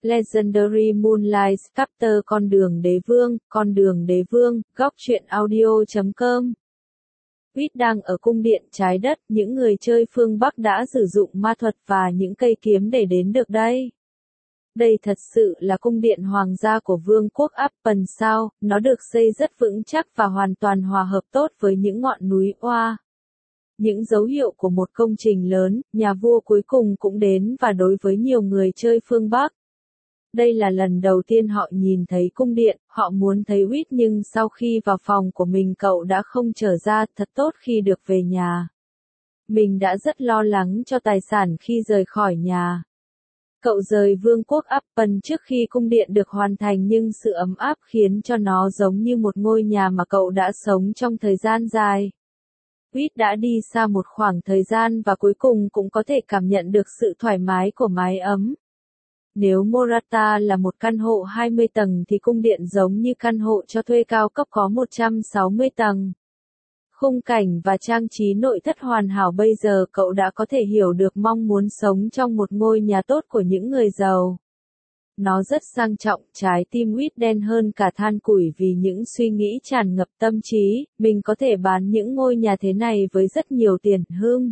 Legendary Moonlight Chapter Con đường đế vương, góc truyện audio.com. Quýt đang ở cung điện trái đất, những người chơi phương Bắc đã sử dụng ma thuật và những cây kiếm để đến được đây. Đây thật sự là cung điện hoàng gia của vương quốc Appen sao, nó được xây rất vững chắc và hoàn toàn hòa hợp tốt với những ngọn núi oa. Những dấu hiệu của một công trình lớn, nhà vua cuối cùng cũng đến và đối với nhiều người chơi phương Bắc. Đây là lần đầu tiên họ nhìn thấy cung điện, họ muốn thấy Quýt nhưng sau khi vào phòng của mình cậu đã không trở ra, thật tốt khi được về nhà. Mình đã rất lo lắng cho tài sản khi rời khỏi nhà. Cậu rời vương quốc Appen trước khi cung điện được hoàn thành nhưng sự ấm áp khiến cho nó giống như một ngôi nhà mà cậu đã sống trong thời gian dài. Quýt đã đi xa một khoảng thời gian và cuối cùng cũng có thể cảm nhận được sự thoải mái của mái ấm. Nếu Morata là một căn hộ 20 tầng thì cung điện giống như căn hộ cho thuê cao cấp có 160 tầng. Khung cảnh và trang trí nội thất hoàn hảo, bây giờ cậu đã có thể hiểu được mong muốn sống trong một ngôi nhà tốt của những người giàu. Nó rất sang trọng, trái tim Quýt đen hơn cả than củi vì những suy nghĩ tràn ngập tâm trí, mình có thể bán những ngôi nhà thế này với rất nhiều tiền.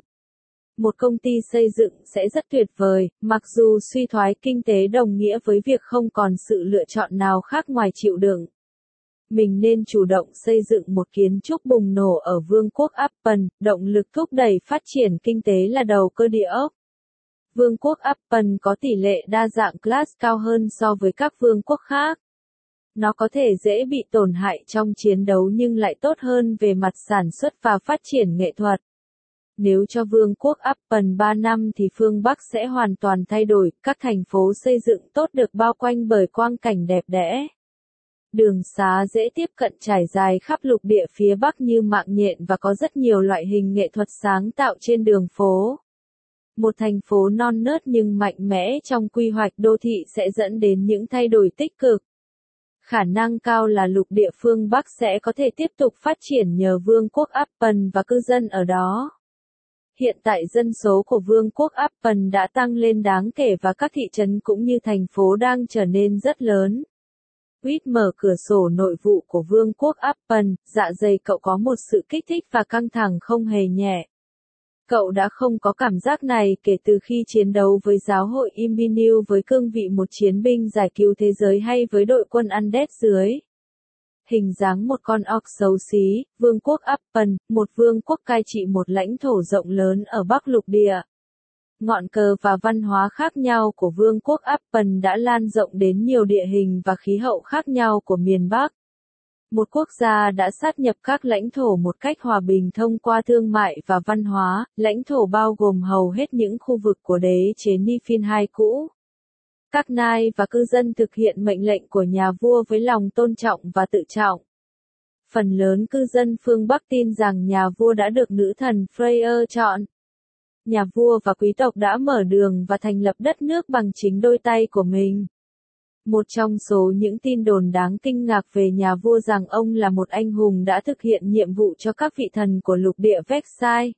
Một công ty xây dựng sẽ rất tuyệt vời, mặc dù suy thoái kinh tế đồng nghĩa với việc không còn sự lựa chọn nào khác ngoài chịu đựng. Mình nên chủ động xây dựng một kiến trúc bùng nổ ở vương quốc Appen, động lực thúc đẩy phát triển kinh tế là đầu cơ địa ốc. Vương quốc Appen có tỷ lệ đa dạng class cao hơn so với các vương quốc khác. Nó có thể dễ bị tổn hại trong chiến đấu nhưng lại tốt hơn về mặt sản xuất và phát triển nghệ thuật. Nếu cho vương quốc Appen 3 năm thì phương Bắc sẽ hoàn toàn thay đổi, các thành phố xây dựng tốt được bao quanh bởi quang cảnh đẹp đẽ. Đường xá dễ tiếp cận trải dài khắp lục địa phía Bắc như mạng nhện và có rất nhiều loại hình nghệ thuật sáng tạo trên đường phố. Một thành phố non nớt nhưng mạnh mẽ trong quy hoạch đô thị sẽ dẫn đến những thay đổi tích cực. Khả năng cao là lục địa phương Bắc sẽ có thể tiếp tục phát triển nhờ vương quốc Appen và cư dân ở đó. Hiện tại dân số của vương quốc Appen đã tăng lên đáng kể và các thị trấn cũng như thành phố đang trở nên rất lớn. Quýt mở cửa sổ nội vụ của vương quốc Appen, dạ dày cậu có một sự kích thích và căng thẳng không hề nhẹ. Cậu đã không có cảm giác này kể từ khi chiến đấu với giáo hội Imbinu với cương vị một chiến binh giải cứu thế giới hay với đội quân Undead dưới hình dáng một con orc xấu xí. Vương quốc Appen, một vương quốc cai trị một lãnh thổ rộng lớn ở Bắc lục địa. Ngọn cờ và văn hóa khác nhau của vương quốc Appen đã lan rộng đến nhiều địa hình và khí hậu khác nhau của miền Bắc. Một quốc gia đã sát nhập các lãnh thổ một cách hòa bình thông qua thương mại và văn hóa, lãnh thổ bao gồm hầu hết những khu vực của đế chế Niflheim cũ. Các nai và cư dân thực hiện mệnh lệnh của nhà vua với lòng tôn trọng và tự trọng. Phần lớn cư dân phương Bắc tin rằng nhà vua đã được nữ thần Freyr chọn. Nhà vua và quý tộc đã mở đường và thành lập đất nước bằng chính đôi tay của mình. Một trong số những tin đồn đáng kinh ngạc về nhà vua rằng ông là một anh hùng đã thực hiện nhiệm vụ cho các vị thần của lục địa Vexai.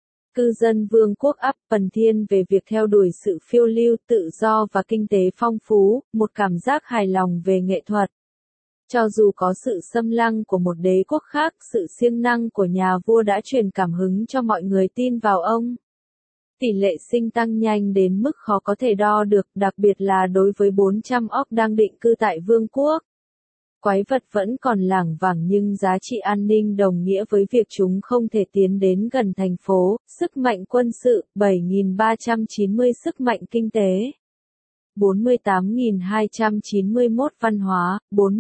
Cư dân vương quốc Appen thiên về việc theo đuổi sự phiêu lưu, tự do và kinh tế phong phú, một cảm giác hài lòng về nghệ thuật. Cho dù có sự xâm lăng của một đế quốc khác, sự siêng năng của nhà vua đã truyền cảm hứng cho mọi người tin vào ông. Tỷ lệ sinh tăng nhanh đến mức khó có thể đo được, đặc biệt là đối với 400 orc đang định cư tại vương quốc. Quái vật vẫn còn lảng vảng nhưng giá trị an ninh đồng nghĩa với việc chúng không thể tiến đến gần thành phố. Sức mạnh quân sự, 7.390 sức mạnh kinh tế. 48.291 văn hóa,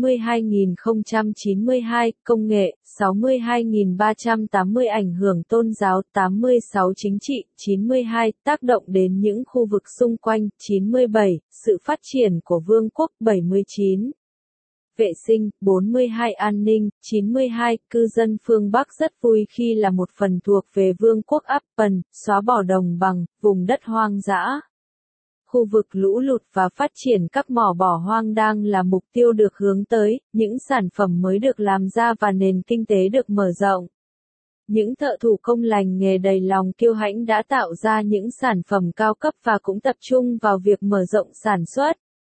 42.092 công nghệ, 62.380 ảnh hưởng tôn giáo, 86 chính trị, 92 tác động đến những khu vực xung quanh, 97 sự phát triển của vương quốc, 79 vệ sinh, 42 an ninh, 92 cư dân phương Bắc rất vui khi là một phần thuộc về vương quốc Appen, xóa bỏ đồng bằng, vùng đất hoang dã. Khu vực lũ lụt và phát triển các mỏ bỏ hoang đang là mục tiêu được hướng tới, những sản phẩm mới được làm ra và nền kinh tế được mở rộng. Những thợ thủ công lành nghề đầy lòng kiêu hãnh đã tạo ra những sản phẩm cao cấp và cũng tập trung vào việc mở rộng sản xuất.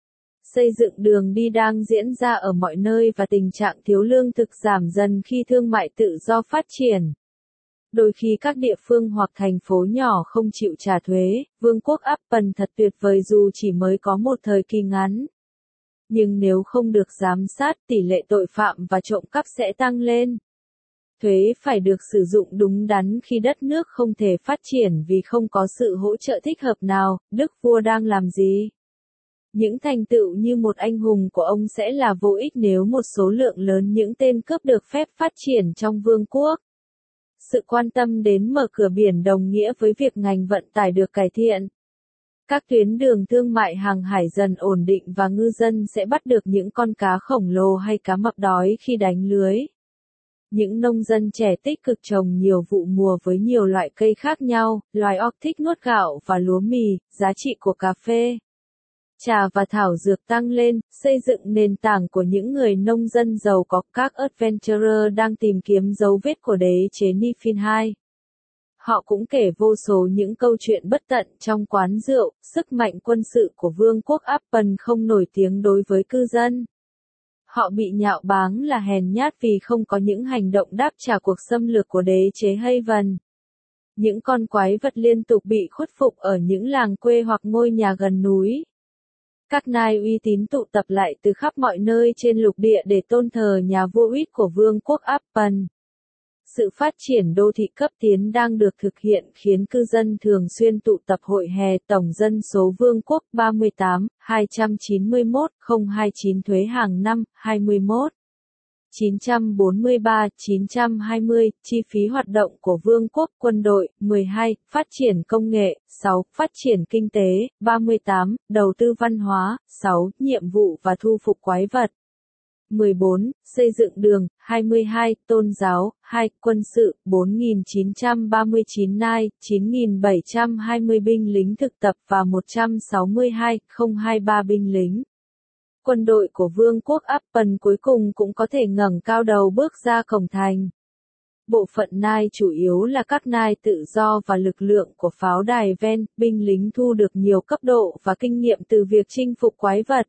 xây dựng đường đi đang diễn ra ở mọi nơi và tình trạng thiếu lương thực giảm dần khi thương mại tự do phát triển. Đôi khi các địa phương hoặc thành phố nhỏ không chịu trả thuế, vương quốc Apple thật tuyệt vời dù chỉ mới có một thời kỳ ngắn. Nhưng nếu không được giám sát, tỷ lệ tội phạm và trộm cắp sẽ tăng lên. Thuế phải được sử dụng đúng đắn khi đất nước không thể phát triển vì không có sự hỗ trợ thích hợp nào. Đức vua đang làm gì? Những thành tựu như một anh hùng của ông sẽ là vô ích nếu một số lượng lớn những tên cướp được phép phát triển trong vương quốc. Sự quan tâm đến mở cửa biển đồng nghĩa với việc ngành vận tải được cải thiện. Các tuyến đường thương mại hàng hải dần ổn định và ngư dân sẽ bắt được những con cá khổng lồ hay cá mập đói khi đánh lưới. Những nông dân trẻ tích cực trồng nhiều vụ mùa với nhiều loại cây khác nhau, loài ọc thích nuốt gạo và lúa mì, giá trị của cà phê, trà và thảo dược tăng lên, xây dựng nền tảng của những người nông dân giàu có. Các adventurer đang tìm kiếm dấu vết của đế chế Niflheim II. Họ cũng kể vô số những câu chuyện bất tận trong quán rượu. Sức mạnh quân sự của vương quốc Apple không nổi tiếng đối với cư dân. Họ bị nhạo báng là hèn nhát vì không có những hành động đáp trả cuộc xâm lược của đế chế Haven. Những con quái vật liên tục bị khuất phục ở những làng quê hoặc ngôi nhà gần núi. Các nai uy tín tụ tập lại từ khắp mọi nơi trên lục địa để tôn thờ nhà vua Uýt của vương quốc Apple. Sự phát triển đô thị cấp tiến đang được thực hiện khiến cư dân thường xuyên tụ tập hội hè. Tổng dân số vương quốc 38, 291, 029 thuế hàng năm, 21. 943, 920, chi phí hoạt động của vương quốc, quân đội, 12, phát triển công nghệ, 6, phát triển kinh tế, 38, đầu tư văn hóa, 6, nhiệm vụ và thu phục quái vật. 14. Xây dựng đường, 22, tôn giáo, 2, quân sự, 4.939 nai, 9.720 binh lính thực tập và 162, 023 binh lính. Quân đội của vương quốc Apple cuối cùng cũng có thể ngẩng cao đầu bước ra cổng thành. Bộ phận nai chủ yếu là các nai tự do và lực lượng của pháo đài ven, binh lính thu được nhiều cấp độ và kinh nghiệm từ việc chinh phục quái vật.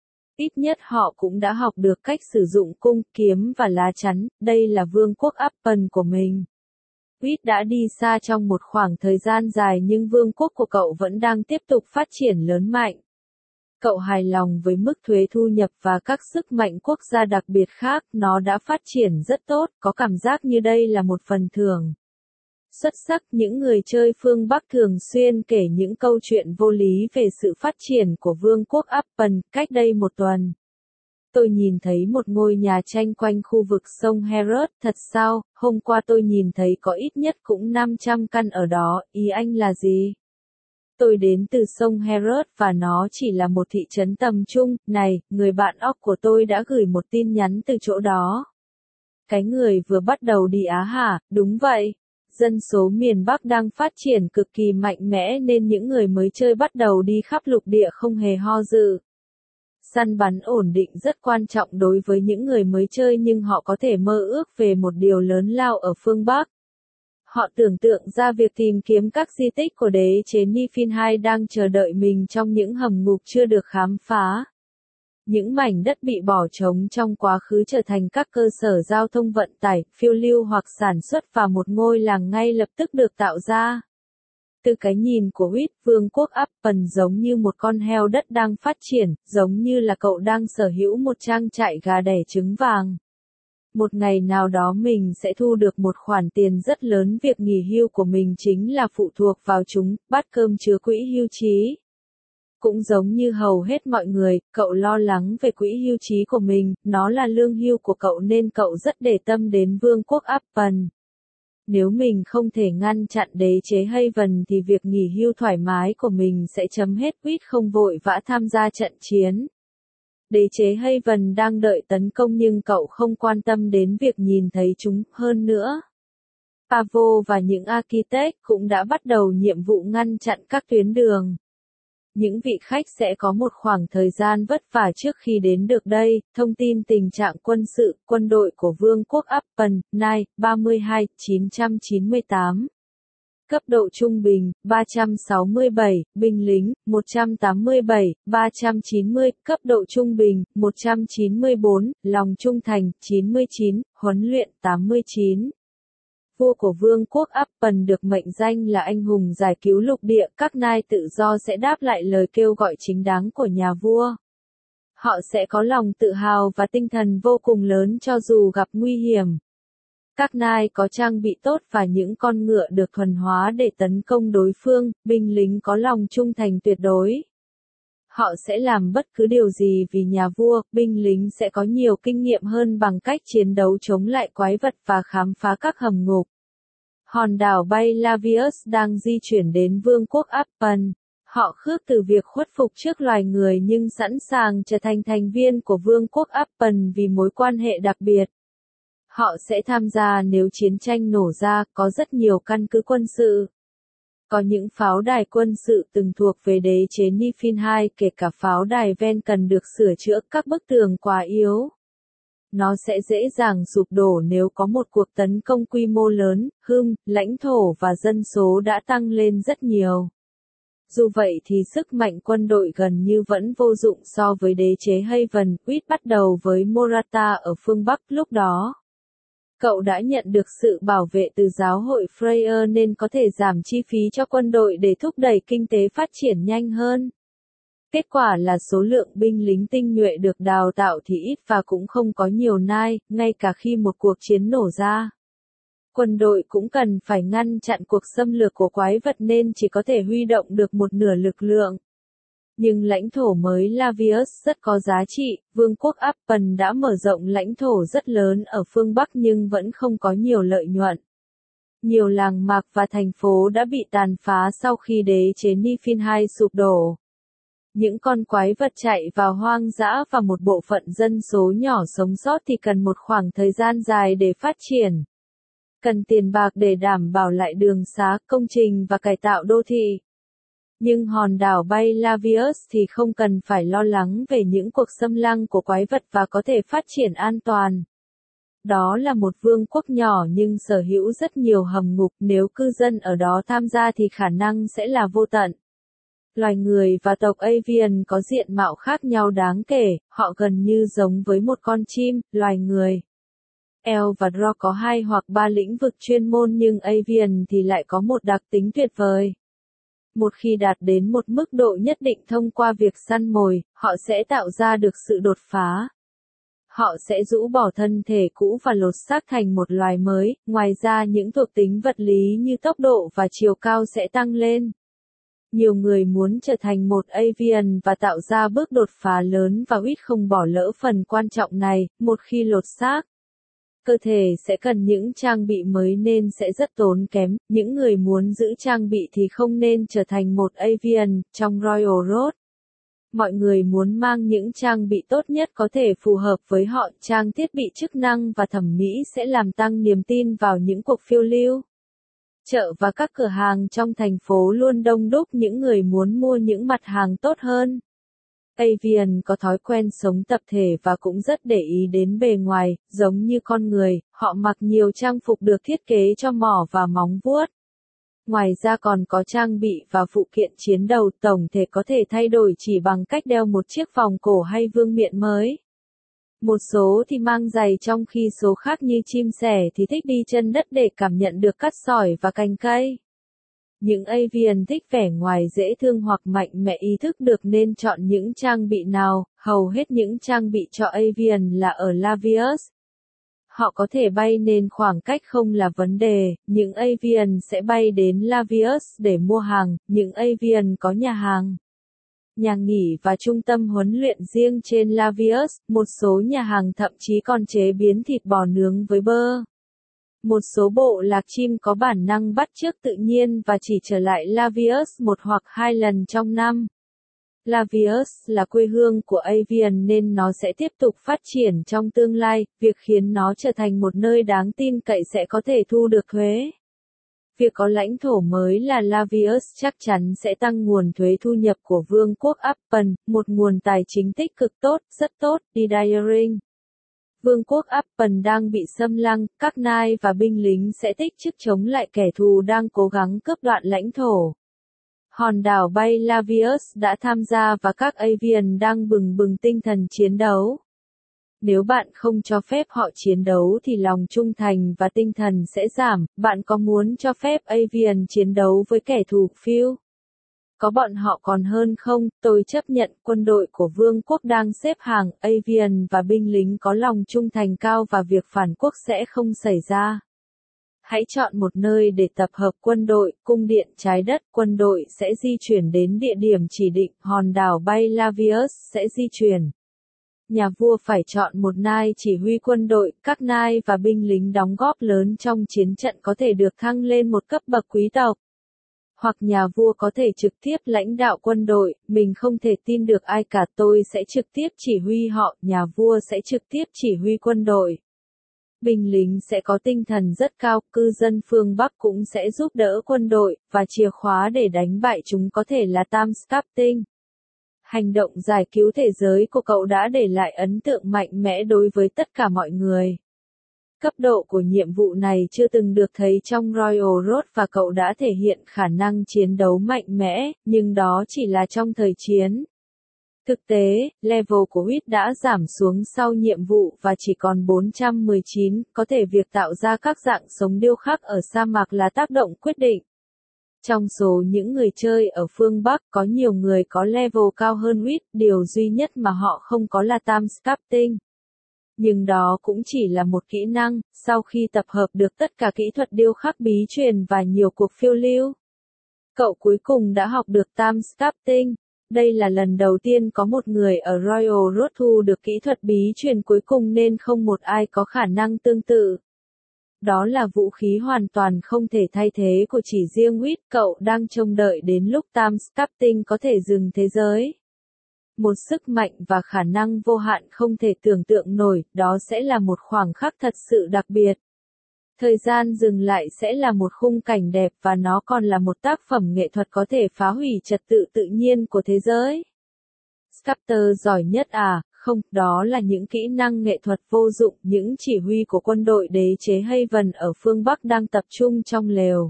Ít nhất họ cũng đã học được cách sử dụng cung, kiếm và lá chắn, đây là vương quốc Apple của mình. Uýt đã đi xa trong một khoảng thời gian dài nhưng vương quốc của cậu vẫn đang tiếp tục phát triển lớn mạnh. Cậu hài lòng với mức thuế thu nhập và các sức mạnh quốc gia đặc biệt khác, nó đã phát triển rất tốt, có cảm giác như đây là một phần thưởng xuất sắc. Những người chơi phương Bắc thường xuyên kể những câu chuyện vô lý về sự phát triển của vương quốc Apple. Cách đây một tuần, tôi nhìn thấy một ngôi nhà tranh quanh khu vực sông Herod. Thật sao, hôm qua tôi nhìn thấy có ít nhất cũng 500 căn ở đó, ý anh là gì? Tôi đến từ sông Herod và nó chỉ là một thị trấn tầm trung. Này, người bạn óc của tôi đã gửi một tin nhắn từ chỗ đó. Cái người vừa bắt đầu đi Á hả? Đúng vậy. Dân số miền Bắc đang phát triển cực kỳ mạnh mẽ nên những người mới chơi bắt đầu đi khắp lục địa không hề ho dự. Săn bắn ổn định rất quan trọng đối với những người mới chơi nhưng họ có thể mơ ước về một điều lớn lao ở phương Bắc. Họ tưởng tượng ra việc tìm kiếm các di tích của đế chế Niflheim II đang chờ đợi mình trong những hầm ngục chưa được khám phá. Những mảnh đất bị bỏ trống trong quá khứ trở thành các cơ sở giao thông vận tải, phiêu lưu hoặc sản xuất và một ngôi làng ngay lập tức được tạo ra. Từ cái nhìn của Uýt, vương quốc Apple giống như một con heo đất đang phát triển, giống như là cậu đang sở hữu một trang trại gà đẻ trứng vàng. Một ngày nào đó mình sẽ thu được một khoản tiền rất lớn. Việc nghỉ hưu của mình chính là phụ thuộc vào chúng, bát cơm chứa quỹ hưu trí. Cũng giống như hầu hết mọi người, cậu lo lắng về quỹ hưu trí của mình, nó là lương hưu của cậu nên cậu rất để tâm đến vương quốc Apple. Nếu mình không thể ngăn chặn đế chế Haven thì việc nghỉ hưu thoải mái của mình sẽ chấm hết. Uýt không vội vã tham gia trận chiến. Đế chế Haven đang đợi tấn công nhưng cậu không quan tâm đến việc nhìn thấy chúng. Hơn nữa, Pavo và những architect cũng đã bắt đầu nhiệm vụ ngăn chặn các tuyến đường. Những vị khách sẽ có một khoảng thời gian vất vả trước khi đến được đây. Thông tin tình trạng quân sự, quân đội của vương quốc Apple, Nai, 32, 998. cấp độ trung bình, 367, binh lính, 187, 390, cấp độ trung bình, 194, lòng trung thành, 99, huấn luyện, 89. Vua của vương quốc Appen được mệnh danh là anh hùng giải cứu lục địa, các nai tự do sẽ đáp lại lời kêu gọi chính đáng của nhà vua. Họ sẽ có lòng tự hào và tinh thần vô cùng lớn cho dù gặp nguy hiểm. Các nai có trang bị tốt và những con ngựa được thuần hóa để tấn công đối phương, binh lính có lòng trung thành tuyệt đối. Họ sẽ làm bất cứ điều gì vì nhà vua, binh lính sẽ có nhiều kinh nghiệm hơn bằng cách chiến đấu chống lại quái vật và khám phá các hầm ngục. Hòn đảo bay Lavius đang di chuyển đến vương quốc Appen. Họ khước từ việc khuất phục trước loài người nhưng sẵn sàng trở thành thành viên của vương quốc Appen vì mối quan hệ đặc biệt. Họ sẽ tham gia nếu chiến tranh nổ ra, có rất nhiều căn cứ quân sự. Có những pháo đài quân sự từng thuộc về đế chế Nifin II, kể cả pháo đài ven cần được sửa chữa, các bức tường quá yếu. Nó sẽ dễ dàng sụp đổ nếu có một cuộc tấn công quy mô lớn, lãnh thổ và dân số đã tăng lên rất nhiều. Dù vậy thì sức mạnh quân đội gần như vẫn vô dụng so với đế chế Haven, bắt đầu với Morata ở phương Bắc lúc đó. Cậu đã nhận được sự bảo vệ từ giáo hội Freya nên có thể giảm chi phí cho quân đội để thúc đẩy kinh tế phát triển nhanh hơn. Kết quả là số lượng binh lính tinh nhuệ được đào tạo thì ít và cũng không có nhiều nai, ngay cả khi một cuộc chiến nổ ra. Quân đội cũng cần phải ngăn chặn cuộc xâm lược của quái vật nên chỉ có thể huy động được một nửa lực lượng. Nhưng lãnh thổ mới Lavius rất có giá trị, vương quốc Appen đã mở rộng lãnh thổ rất lớn ở phương Bắc nhưng vẫn không có nhiều lợi nhuận. Nhiều làng mạc và thành phố đã bị tàn phá sau khi đế chế Nifin II sụp đổ. Những con quái vật chạy vào hoang dã và một bộ phận dân số nhỏ sống sót thì cần một khoảng thời gian dài để phát triển. Cần tiền bạc để đảm bảo lại đường xá, công trình và cải tạo đô thị. Nhưng hòn đảo bay Lavius thì không cần phải lo lắng về những cuộc xâm lăng của quái vật và có thể phát triển an toàn. Đó là một vương quốc nhỏ nhưng sở hữu rất nhiều hầm ngục, nếu cư dân ở đó tham gia thì khả năng sẽ là vô tận. Loài người và tộc Avian có diện mạo khác nhau đáng kể, họ gần như giống với một con chim, loài người. Elf và Drow có 2 hoặc 3 lĩnh vực chuyên môn nhưng Avian thì lại có một đặc tính tuyệt vời. Một khi đạt đến một mức độ nhất định thông qua việc săn mồi, họ sẽ tạo ra được sự đột phá. Họ sẽ rũ bỏ thân thể cũ và lột xác thành một loài mới, ngoài ra những thuộc tính vật lý như tốc độ và chiều cao sẽ tăng lên. Nhiều người muốn trở thành một Avian và tạo ra bước đột phá lớn và không bỏ lỡ phần quan trọng này, một khi lột xác. Cơ thể sẽ cần những trang bị mới nên sẽ rất tốn kém, những người muốn giữ trang bị thì không nên trở thành một Avian, trong Royal Road. Mọi người muốn mang những trang bị tốt nhất có thể phù hợp với họ, trang thiết bị chức năng và thẩm mỹ sẽ làm tăng niềm tin vào những cuộc phiêu lưu. Chợ và các cửa hàng trong thành phố luôn đông đúc những người muốn mua những mặt hàng tốt hơn. Avian có thói quen sống tập thể và cũng rất để ý đến bề ngoài, giống như con người, họ mặc nhiều trang phục được thiết kế cho mỏ và móng vuốt. Ngoài ra còn có trang bị và phụ kiện chiến đấu tổng thể có thể thay đổi chỉ bằng cách đeo một chiếc vòng cổ hay vương miện mới. Một số thì mang giày trong khi số khác như chim sẻ thì thích đi chân đất để cảm nhận được cát sỏi và cành cây. Những Avian thích vẻ ngoài dễ thương hoặc mạnh mẽ ý thức được nên chọn những trang bị nào, hầu hết những trang bị cho Avian là ở Lavius. Họ có thể bay nên khoảng cách không là vấn đề, những Avian sẽ bay đến Lavius để mua hàng, những Avian có nhà hàng, nhà nghỉ và trung tâm huấn luyện riêng trên Lavius, một số nhà hàng thậm chí còn chế biến thịt bò nướng với bơ. Một số bộ lạc chim có bản năng bắt chước tự nhiên và chỉ trở lại Lavius 1 hoặc 2 lần trong năm. Lavius là quê hương của Avian nên nó sẽ tiếp tục phát triển trong tương lai, việc khiến nó trở thành một nơi đáng tin cậy sẽ có thể thu được thuế. Việc có lãnh thổ mới là Lavius chắc chắn sẽ tăng nguồn thuế thu nhập của vương quốc Appen, một nguồn tài chính tích cực tốt, rất tốt, đi Diaring. Vương quốc Appen đang bị xâm lăng, các nai và binh lính sẽ tích chức chống lại kẻ thù đang cố gắng cướp đoạt lãnh thổ. Hòn đảo bay Lavius đã tham gia và các Avian đang bừng bừng tinh thần chiến đấu. Nếu bạn không cho phép họ chiến đấu thì lòng trung thành và tinh thần sẽ giảm. Bạn có muốn cho phép Avian chiến đấu với kẻ thù Phil? Có bọn họ còn hơn không? Tôi chấp nhận quân đội của vương quốc đang xếp hàng, Avian và binh lính có lòng trung thành cao và việc phản quốc sẽ không xảy ra. Hãy chọn một nơi để tập hợp quân đội, cung điện trái đất, quân đội sẽ di chuyển đến địa điểm chỉ định, hòn đảo bay Lavius sẽ di chuyển. Nhà vua phải chọn một nai chỉ huy quân đội, các nai và binh lính đóng góp lớn trong chiến trận có thể được thăng lên một cấp bậc quý tộc. Hoặc nhà vua có thể trực tiếp lãnh đạo quân đội, mình không thể tin được ai cả, tôi sẽ trực tiếp chỉ huy họ, nhà vua sẽ trực tiếp chỉ huy quân đội. Binh lính sẽ có tinh thần rất cao, cư dân phương Bắc cũng sẽ giúp đỡ quân đội, và chìa khóa để đánh bại chúng có thể là Times Captain. Hành động giải cứu thế giới của cậu đã để lại ấn tượng mạnh mẽ đối với tất cả mọi người. Cấp độ của nhiệm vụ này chưa từng được thấy trong Royal Road và cậu đã thể hiện khả năng chiến đấu mạnh mẽ, nhưng đó chỉ là trong thời chiến. Thực tế, level của Huyết đã giảm xuống sau nhiệm vụ và chỉ còn 419, có thể việc tạo ra các dạng sống điêu khắc ở sa mạc là tác động quyết định. Trong số những người chơi ở phương Bắc có nhiều người có level cao hơn Huyết, điều duy nhất mà họ không có là Times Captain. Nhưng đó cũng chỉ là một kỹ năng, sau khi tập hợp được tất cả kỹ thuật điêu khắc bí truyền và nhiều cuộc phiêu lưu. Cậu cuối cùng đã học được Times Captain. Đây là lần đầu tiên có một người ở Royal Road thu được kỹ thuật bí truyền cuối cùng nên không một ai có khả năng tương tự. Đó là vũ khí hoàn toàn không thể thay thế của chỉ riêng Huyết, cậu đang trông đợi đến lúc Times Captain có thể dừng thế giới. Một sức mạnh và khả năng vô hạn không thể tưởng tượng nổi, đó sẽ là một khoảng khắc thật sự đặc biệt. Thời gian dừng lại sẽ là một khung cảnh đẹp và nó còn là một tác phẩm nghệ thuật có thể phá hủy trật tự tự nhiên của thế giới. Sculptor giỏi nhất à? Không, đó là những kỹ năng nghệ thuật vô dụng, những chỉ huy của quân đội đế chế Haven ở phương Bắc đang tập trung trong lều.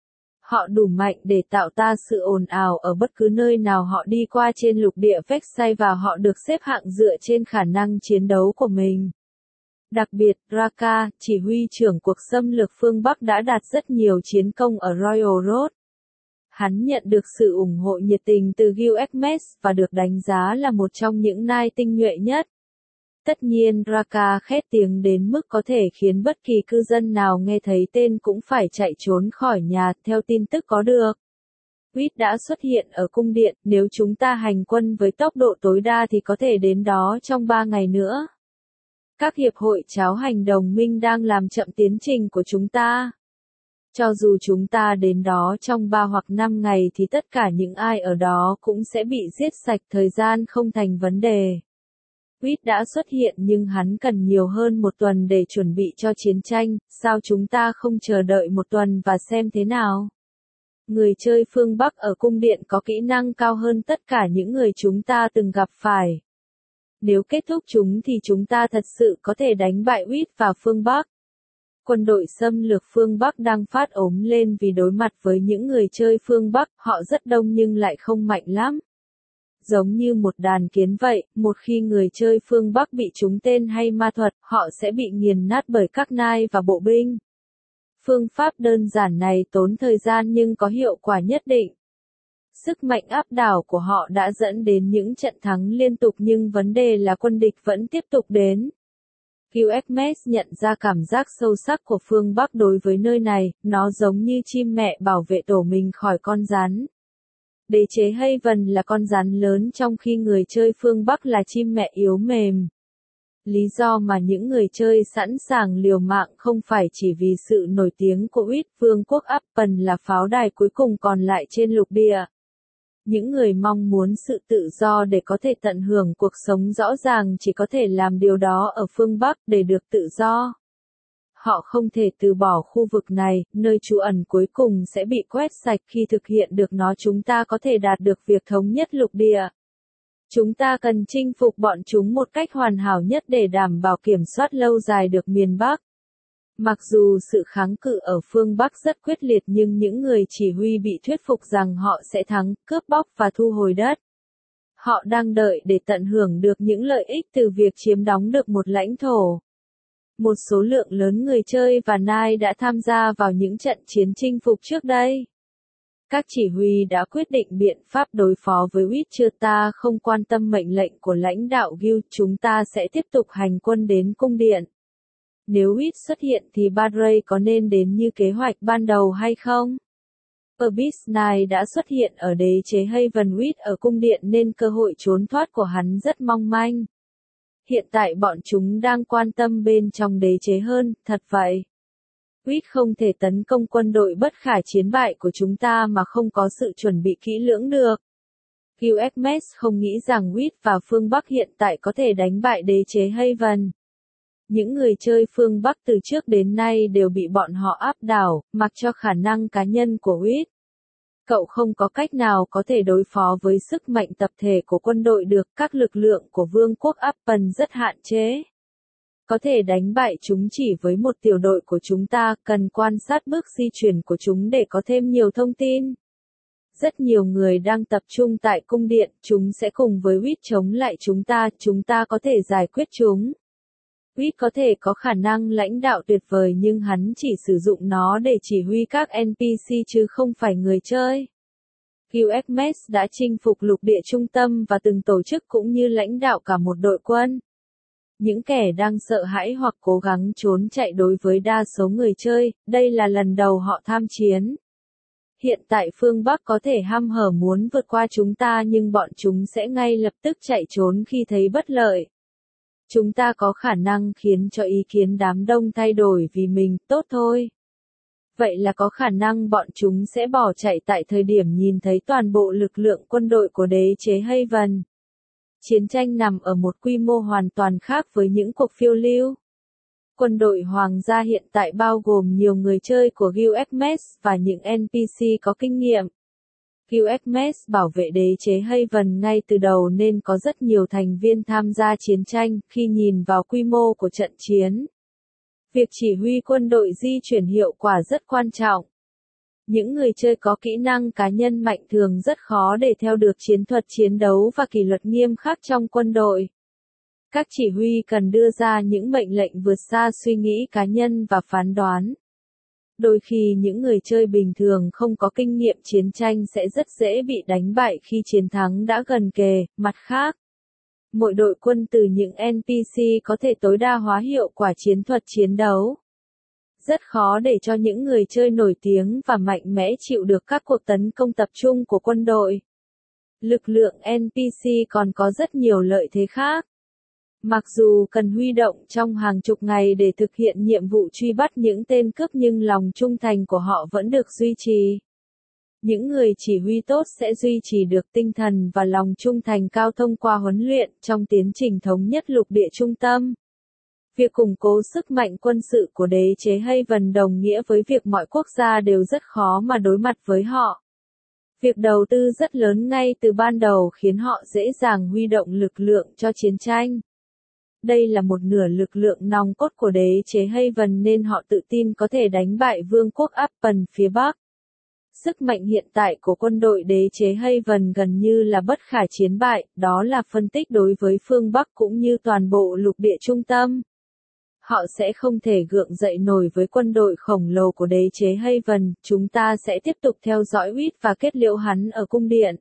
Họ đủ mạnh để tạo ra sự ồn ào ở bất cứ nơi nào họ đi qua trên lục địa Vexay và họ được xếp hạng dựa trên khả năng chiến đấu của mình. Đặc biệt, Raka, chỉ huy trưởng cuộc xâm lược phương Bắc đã đạt rất nhiều chiến công ở Royal Road. Hắn nhận được sự ủng hộ nhiệt tình từ Gilgamesh và được đánh giá là một trong những nai tinh nhuệ nhất. Tất nhiên Raka khét tiếng đến mức có thể khiến bất kỳ cư dân nào nghe thấy tên cũng phải chạy trốn khỏi nhà, theo tin tức có được. Huyết đã xuất hiện ở cung điện, nếu chúng ta hành quân với tốc độ tối đa thì có thể đến đó trong 3 ngày nữa. Các hiệp hội cháo hành đồng minh đang làm chậm tiến trình của chúng ta. Cho dù chúng ta đến đó trong 3 hoặc 5 ngày thì tất cả những ai ở đó cũng sẽ bị giết sạch, thời gian không thành vấn đề. Huyết đã xuất hiện nhưng hắn cần nhiều hơn một tuần để chuẩn bị cho chiến tranh, sao chúng ta không chờ đợi một tuần và xem thế nào? Người chơi phương Bắc ở cung điện có kỹ năng cao hơn tất cả những người chúng ta từng gặp phải. Nếu kết thúc chúng thì chúng ta thật sự có thể đánh bại Huyết và phương Bắc. Quân đội xâm lược phương Bắc đang phát ốm lên vì đối mặt với những người chơi phương Bắc, họ rất đông nhưng lại không mạnh lắm. Giống như một đàn kiến vậy, một khi người chơi phương Bắc bị trúng tên hay ma thuật, họ sẽ bị nghiền nát bởi các nai và bộ binh. Phương pháp đơn giản này tốn thời gian nhưng có hiệu quả nhất định. Sức mạnh áp đảo của họ đã dẫn đến những trận thắng liên tục nhưng vấn đề là quân địch vẫn tiếp tục đến. Gilgamesh nhận ra cảm giác sâu sắc của phương Bắc đối với nơi này, nó giống như chim mẹ bảo vệ tổ mình khỏi con rắn. Đế chế Haven là con rắn lớn trong khi người chơi phương Bắc là chim mẹ yếu mềm. Lý do mà những người chơi sẵn sàng liều mạng không phải chỉ vì sự nổi tiếng của Huyết, vương quốc Appen là pháo đài cuối cùng còn lại trên lục địa. Những người mong muốn sự tự do để có thể tận hưởng cuộc sống rõ ràng chỉ có thể làm điều đó ở phương Bắc để được tự do. Họ không thể từ bỏ khu vực này, nơi trú ẩn cuối cùng sẽ bị quét sạch khi thực hiện được nó chúng ta có thể đạt được việc thống nhất lục địa. Chúng ta cần chinh phục bọn chúng một cách hoàn hảo nhất để đảm bảo kiểm soát lâu dài được miền Bắc. Mặc dù sự kháng cự ở phương Bắc rất quyết liệt nhưng những người chỉ huy bị thuyết phục rằng họ sẽ thắng, cướp bóc và thu hồi đất. Họ đang đợi để tận hưởng được những lợi ích từ việc chiếm đóng được một lãnh thổ. Một số lượng lớn người chơi và Nai đã tham gia vào những trận chiến chinh phục trước đây. Các chỉ huy đã quyết định biện pháp đối phó với Wichita không quan tâm mệnh lệnh của lãnh đạo Gil, chúng ta sẽ tiếp tục hành quân đến cung điện. Nếu Wit xuất hiện thì Barray có nên đến như kế hoạch ban đầu hay không? Abyss Knight đã xuất hiện ở đế chế Haven Wit ở cung điện nên cơ hội trốn thoát của hắn rất mong manh. Hiện tại bọn chúng đang quan tâm bên trong đế chế hơn, thật vậy. Wit không thể tấn công quân đội bất khả chiến bại của chúng ta mà không có sự chuẩn bị kỹ lưỡng được. QXMS không nghĩ rằng Wit và phương Bắc hiện tại có thể đánh bại đế chế Haven. Những người chơi phương Bắc từ trước đến nay đều bị bọn họ áp đảo, mặc cho khả năng cá nhân của Wit. Cậu không có cách nào có thể đối phó với sức mạnh tập thể của quân đội được, các lực lượng của Vương quốc Appen rất hạn chế. Có thể đánh bại chúng chỉ với một tiểu đội của chúng ta, cần quan sát bước di chuyển của chúng để có thêm nhiều thông tin. Rất nhiều người đang tập trung tại cung điện, chúng sẽ cùng với Wit chống lại chúng ta có thể giải quyết chúng. Wit có thể có khả năng lãnh đạo tuyệt vời nhưng hắn chỉ sử dụng nó để chỉ huy các NPC chứ không phải người chơi. QXMS đã chinh phục lục địa trung tâm và từng tổ chức cũng như lãnh đạo cả một đội quân. Những kẻ đang sợ hãi hoặc cố gắng trốn chạy đối với đa số người chơi, đây là lần đầu họ tham chiến. Hiện tại phương Bắc có thể hăm hở muốn vượt qua chúng ta nhưng bọn chúng sẽ ngay lập tức chạy trốn khi thấy bất lợi. Chúng ta có khả năng khiến cho ý kiến đám đông thay đổi vì mình, tốt thôi. Vậy là có khả năng bọn chúng sẽ bỏ chạy tại thời điểm nhìn thấy toàn bộ lực lượng quân đội của đế chế Haven. Chiến tranh nằm ở một quy mô hoàn toàn khác với những cuộc phiêu lưu. Quân đội hoàng gia hiện tại bao gồm nhiều người chơi của QXMS và những NPC có kinh nghiệm. QXMS bảo vệ đế chế Haven ngay từ đầu nên có rất nhiều thành viên tham gia chiến tranh. Khi nhìn vào quy mô của trận chiến, việc chỉ huy quân đội di chuyển hiệu quả rất quan trọng. Những người chơi có kỹ năng cá nhân mạnh thường rất khó để theo được chiến thuật chiến đấu và kỷ luật nghiêm khắc trong quân đội. Các chỉ huy cần đưa ra những mệnh lệnh vượt xa suy nghĩ cá nhân và phán đoán. Đôi khi những người chơi bình thường không có kinh nghiệm chiến tranh sẽ rất dễ bị đánh bại khi chiến thắng đã gần kề. Mặt khác, mỗi đội quân từ những NPC có thể tối đa hóa hiệu quả chiến thuật chiến đấu. Rất khó để cho những người chơi nổi tiếng và mạnh mẽ chịu được các cuộc tấn công tập trung của quân đội. Lực lượng NPC còn có rất nhiều lợi thế khác. Mặc dù cần huy động trong hàng chục ngày để thực hiện nhiệm vụ truy bắt những tên cướp nhưng lòng trung thành của họ vẫn được duy trì. Những người chỉ huy tốt sẽ duy trì được tinh thần và lòng trung thành cao thông qua huấn luyện trong tiến trình thống nhất lục địa trung tâm. Việc củng cố sức mạnh quân sự của đế chế Haven đồng nghĩa với việc mọi quốc gia đều rất khó mà đối mặt với họ. Việc đầu tư rất lớn ngay từ ban đầu khiến họ dễ dàng huy động lực lượng cho chiến tranh. Đây là một nửa lực lượng nòng cốt của đế chế Haven nên họ tự tin có thể đánh bại vương quốc Appen phía Bắc. Sức mạnh hiện tại của quân đội đế chế Haven gần như là bất khả chiến bại, đó là phân tích đối với phương Bắc cũng như toàn bộ lục địa trung tâm. Họ sẽ không thể gượng dậy nổi với quân đội khổng lồ của đế chế Haven, chúng ta sẽ tiếp tục theo dõi Wit và kết liễu hắn ở cung điện.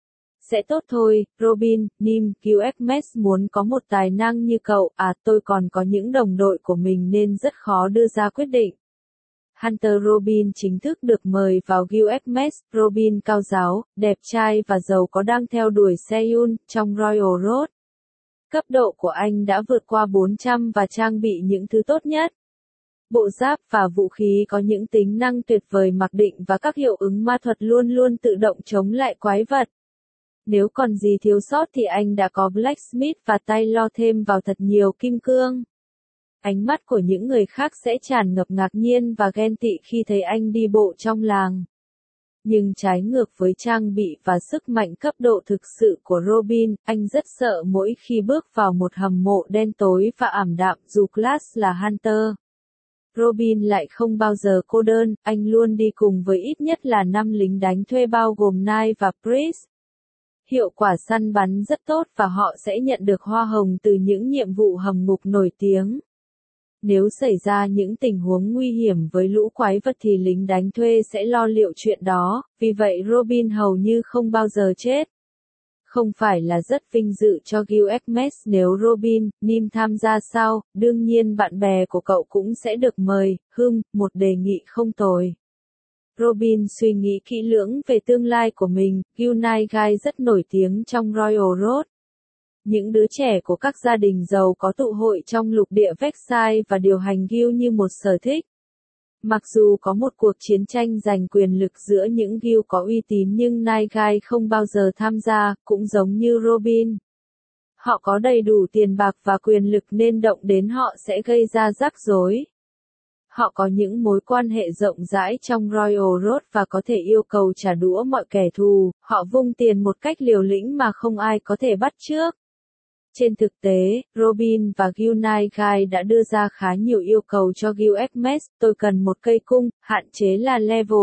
Sẽ tốt thôi, Robin, Nim, QXMS muốn có một tài năng như cậu, tôi còn có những đồng đội của mình nên rất khó đưa ra quyết định. Hunter Robin chính thức được mời vào QXMS, Robin cao giáo, đẹp trai và giàu có đang theo đuổi Seoul, trong Royal Road. Cấp độ của anh đã vượt qua 400 và trang bị những thứ tốt nhất. Bộ giáp và vũ khí có những tính năng tuyệt vời mặc định và các hiệu ứng ma thuật luôn luôn tự động chống lại quái vật. Nếu còn gì thiếu sót thì anh đã có Blacksmith và tay lo thêm vào thật nhiều kim cương. Ánh mắt của những người khác sẽ tràn ngập ngạc nhiên và ghen tị khi thấy anh đi bộ trong làng. Nhưng trái ngược với trang bị và sức mạnh cấp độ thực sự của Robin, anh rất sợ mỗi khi bước vào một hầm mộ đen tối và ảm đạm dù class là Hunter. Robin lại không bao giờ cô đơn, anh luôn đi cùng với ít nhất là 5 lính đánh thuê bao gồm Knight và Priest. Hiệu quả săn bắn rất tốt và họ sẽ nhận được hoa hồng từ những nhiệm vụ hầm ngục nổi tiếng. Nếu xảy ra những tình huống nguy hiểm với lũ quái vật thì lính đánh thuê sẽ lo liệu chuyện đó, vì vậy Robin hầu như không bao giờ chết. Không phải là rất vinh dự cho Gil Ekmes nếu Robin, Nim tham gia sao, đương nhiên bạn bè của cậu cũng sẽ được mời, một đề nghị không tồi. Robin suy nghĩ kỹ lưỡng về tương lai của mình, Gil Nightguy rất nổi tiếng trong Royal Road. Những đứa trẻ của các gia đình giàu có tụ hội trong lục địa Versailles và điều hành Gil như một sở thích. Mặc dù có một cuộc chiến tranh giành quyền lực giữa những Gil có uy tín nhưng Nightguy không bao giờ tham gia, cũng giống như Robin. Họ có đầy đủ tiền bạc và quyền lực nên động đến họ sẽ gây ra rắc rối. Họ có những mối quan hệ rộng rãi trong Royal Road và có thể yêu cầu trả đũa mọi kẻ thù, họ vung tiền một cách liều lĩnh mà không ai có thể bắt chước. Trên thực tế, Robin và Gil Nightguy đã đưa ra khá nhiều yêu cầu cho Gil Ekmes, tôi cần một cây cung, hạn chế là level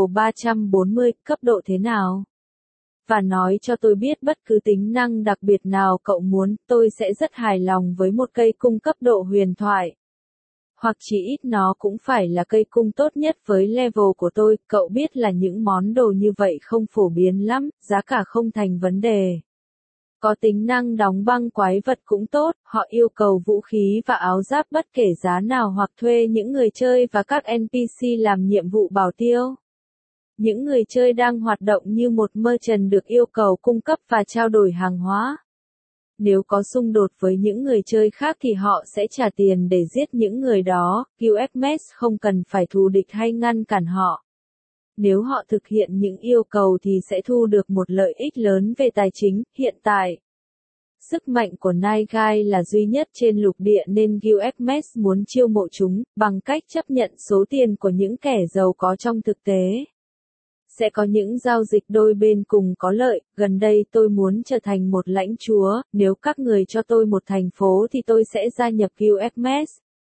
340, cấp độ thế nào? Và nói cho tôi biết bất cứ tính năng đặc biệt nào cậu muốn, tôi sẽ rất hài lòng với một cây cung cấp độ huyền thoại. Hoặc chỉ ít nó cũng phải là cây cung tốt nhất với level của tôi, cậu biết là những món đồ như vậy không phổ biến lắm, giá cả không thành vấn đề. Có tính năng đóng băng quái vật cũng tốt, họ yêu cầu vũ khí và áo giáp bất kể giá nào hoặc thuê những người chơi và các NPC làm nhiệm vụ bảo tiêu. Những người chơi đang hoạt động như một merchant được yêu cầu cung cấp và trao đổi hàng hóa. Nếu có xung đột với những người chơi khác thì họ sẽ trả tiền để giết những người đó, Gil Ekmes không cần phải thù địch hay ngăn cản họ. Nếu họ thực hiện những yêu cầu thì sẽ thu được một lợi ích lớn về tài chính, hiện tại. Sức mạnh của Nightguy là duy nhất trên lục địa nên Gil Ekmes muốn chiêu mộ chúng, bằng cách chấp nhận số tiền của những kẻ giàu có trong thực tế. Sẽ có những giao dịch đôi bên cùng có lợi, gần đây tôi muốn trở thành một lãnh chúa, nếu các người cho tôi một thành phố thì tôi sẽ gia nhập Gil Ekmes.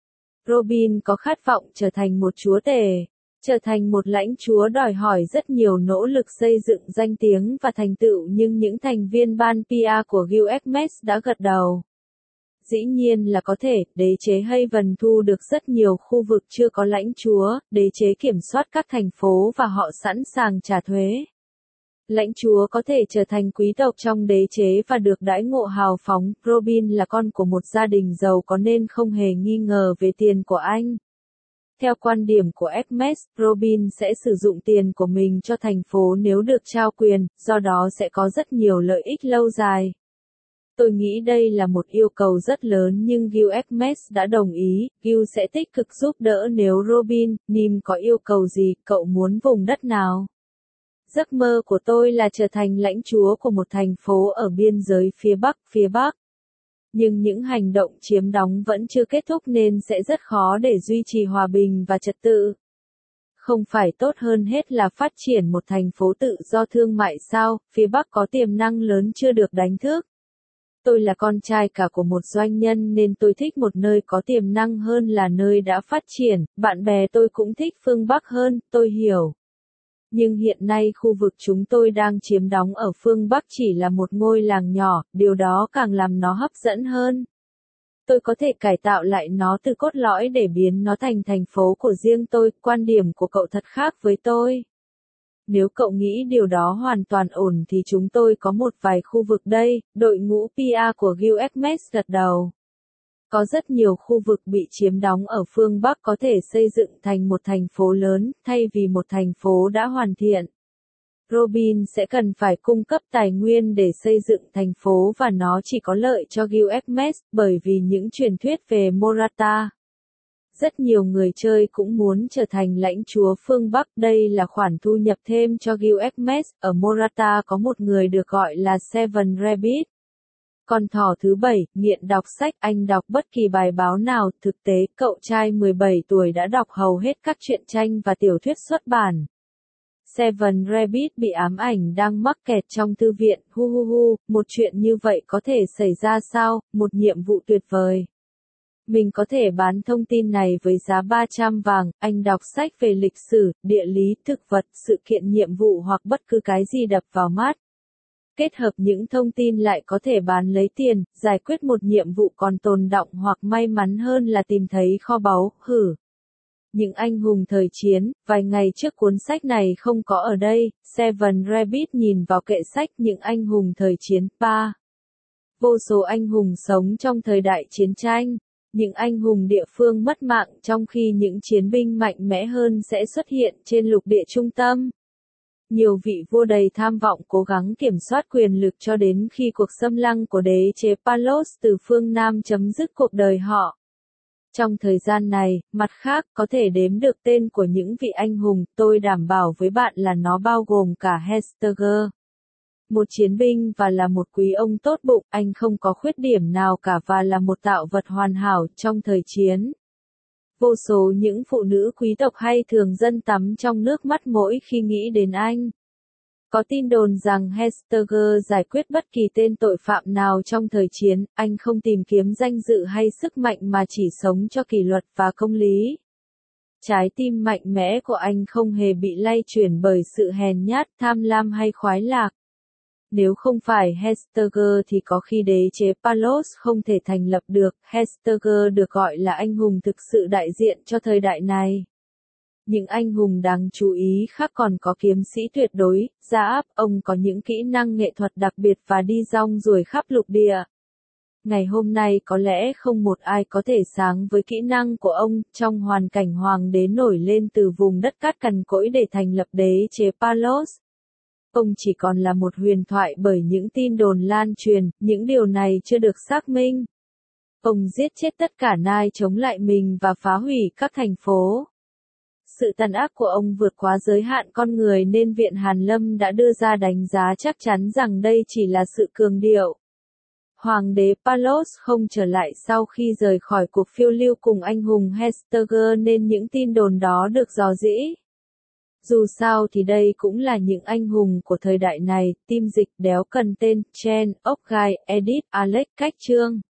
Robin có khát vọng trở thành một chúa tể. Trở thành một lãnh chúa đòi hỏi rất nhiều nỗ lực xây dựng danh tiếng và thành tựu nhưng những thành viên ban PR của Gil Ekmes đã gật đầu. Dĩ nhiên là có thể, đế chế Haven thu được rất nhiều khu vực chưa có lãnh chúa, đế chế kiểm soát các thành phố và họ sẵn sàng trả thuế. Lãnh chúa có thể trở thành quý tộc trong đế chế và được đãi ngộ hào phóng, Robin là con của một gia đình giàu có nên không hề nghi ngờ về tiền của anh. Theo quan điểm của Ekmes, Robin sẽ sử dụng tiền của mình cho thành phố nếu được trao quyền, do đó sẽ có rất nhiều lợi ích lâu dài. Tôi nghĩ đây là một yêu cầu rất lớn nhưng Gil Ekmes đã đồng ý, Gil sẽ tích cực giúp đỡ nếu Robin, Nim có yêu cầu gì, cậu muốn vùng đất nào? Giấc mơ của tôi là trở thành lãnh chúa của một thành phố ở biên giới phía Bắc. Nhưng những hành động chiếm đóng vẫn chưa kết thúc nên sẽ rất khó để duy trì hòa bình và trật tự. Không phải tốt hơn hết là phát triển một thành phố tự do thương mại sao, phía Bắc có tiềm năng lớn chưa được đánh thức. Tôi là con trai cả của một doanh nhân nên tôi thích một nơi có tiềm năng hơn là nơi đã phát triển, bạn bè tôi cũng thích phương Bắc hơn, tôi hiểu. Nhưng hiện nay khu vực chúng tôi đang chiếm đóng ở phương Bắc chỉ là một ngôi làng nhỏ, điều đó càng làm nó hấp dẫn hơn. Tôi có thể cải tạo lại nó từ cốt lõi để biến nó thành thành phố của riêng tôi, quan điểm của cậu thật khác với tôi. Nếu cậu nghĩ điều đó hoàn toàn ổn thì chúng tôi có một vài khu vực đây, đội ngũ PR của Gil Ekmes gật đầu. Có rất nhiều khu vực bị chiếm đóng ở phương Bắc có thể xây dựng thành một thành phố lớn, thay vì một thành phố đã hoàn thiện. Robin sẽ cần phải cung cấp tài nguyên để xây dựng thành phố và nó chỉ có lợi cho Gil Ekmes, bởi vì những truyền thuyết về Morata. Rất nhiều người chơi cũng muốn trở thành lãnh chúa phương Bắc, đây là khoản thu nhập thêm cho Gil Ekmes, ở Morata có một người được gọi là Seven Rabbit. Con thỏ thứ 7, nghiện đọc sách, anh đọc bất kỳ bài báo nào, thực tế, cậu trai 17 tuổi đã đọc hầu hết các truyện tranh và tiểu thuyết xuất bản. Seven Rabbit bị ám ảnh đang mắc kẹt trong thư viện, hu hu hu, một chuyện như vậy có thể xảy ra sao, một nhiệm vụ tuyệt vời. Mình có thể bán thông tin này với giá 300 vàng, anh đọc sách về lịch sử, địa lý, thực vật, sự kiện nhiệm vụ hoặc bất cứ cái gì đập vào mắt. Kết hợp những thông tin lại có thể bán lấy tiền, giải quyết một nhiệm vụ còn tồn đọng hoặc may mắn hơn là tìm thấy kho báu, hử. Những anh hùng thời chiến, vài ngày trước cuốn sách này không có ở đây, Seven Rabbit nhìn vào kệ sách những anh hùng thời chiến, 3. Vô số anh hùng sống trong thời đại chiến tranh. Những anh hùng địa phương mất mạng trong khi những chiến binh mạnh mẽ hơn sẽ xuất hiện trên lục địa trung tâm. Nhiều vị vua đầy tham vọng cố gắng kiểm soát quyền lực cho đến khi cuộc xâm lăng của đế chế Palos từ phương Nam chấm dứt cuộc đời họ. Trong thời gian này, mặt khác, có thể đếm được tên của những vị anh hùng, tôi đảm bảo với bạn là nó bao gồm cả Hesteger. Một chiến binh và là một quý ông tốt bụng, anh không có khuyết điểm nào cả và là một tạo vật hoàn hảo trong thời chiến. Vô số những phụ nữ quý tộc hay thường dân tắm trong nước mắt mỗi khi nghĩ đến anh. Có tin đồn rằng Hesteger giải quyết bất kỳ tên tội phạm nào trong thời chiến, anh không tìm kiếm danh dự hay sức mạnh mà chỉ sống cho kỷ luật và công lý. Trái tim mạnh mẽ của anh không hề bị lay chuyển bởi sự hèn nhát, tham lam hay khoái lạc. Nếu không phải Hesteger thì có khi đế chế Palos không thể thành lập được, Hesteger được gọi là anh hùng thực sự đại diện cho thời đại này. Những anh hùng đáng chú ý khác còn có kiếm sĩ tuyệt đối, Giáp, ông có những kỹ năng nghệ thuật đặc biệt và đi rong ruổi khắp lục địa. Ngày hôm nay có lẽ không một ai có thể sánh với kỹ năng của ông, trong hoàn cảnh hoàng đế nổi lên từ vùng đất cát cằn cỗi để thành lập đế chế Palos. Ông chỉ còn là một huyền thoại bởi những tin đồn lan truyền, những điều này chưa được xác minh. Ông giết chết tất cả nai chống lại mình và phá hủy các thành phố. Sự tàn ác của ông vượt quá giới hạn con người nên Viện Hàn Lâm đã đưa ra đánh giá chắc chắn rằng đây chỉ là sự cường điệu. Hoàng đế Palos không trở lại sau khi rời khỏi cuộc phiêu lưu cùng anh hùng Hesteger nên những tin đồn đó được rò rỉ. Dù sao thì đây cũng là những anh hùng của thời đại này, Tim Dịch đéo cần tên, Chen, ốc gai, Edith, Alex, Cách Trương.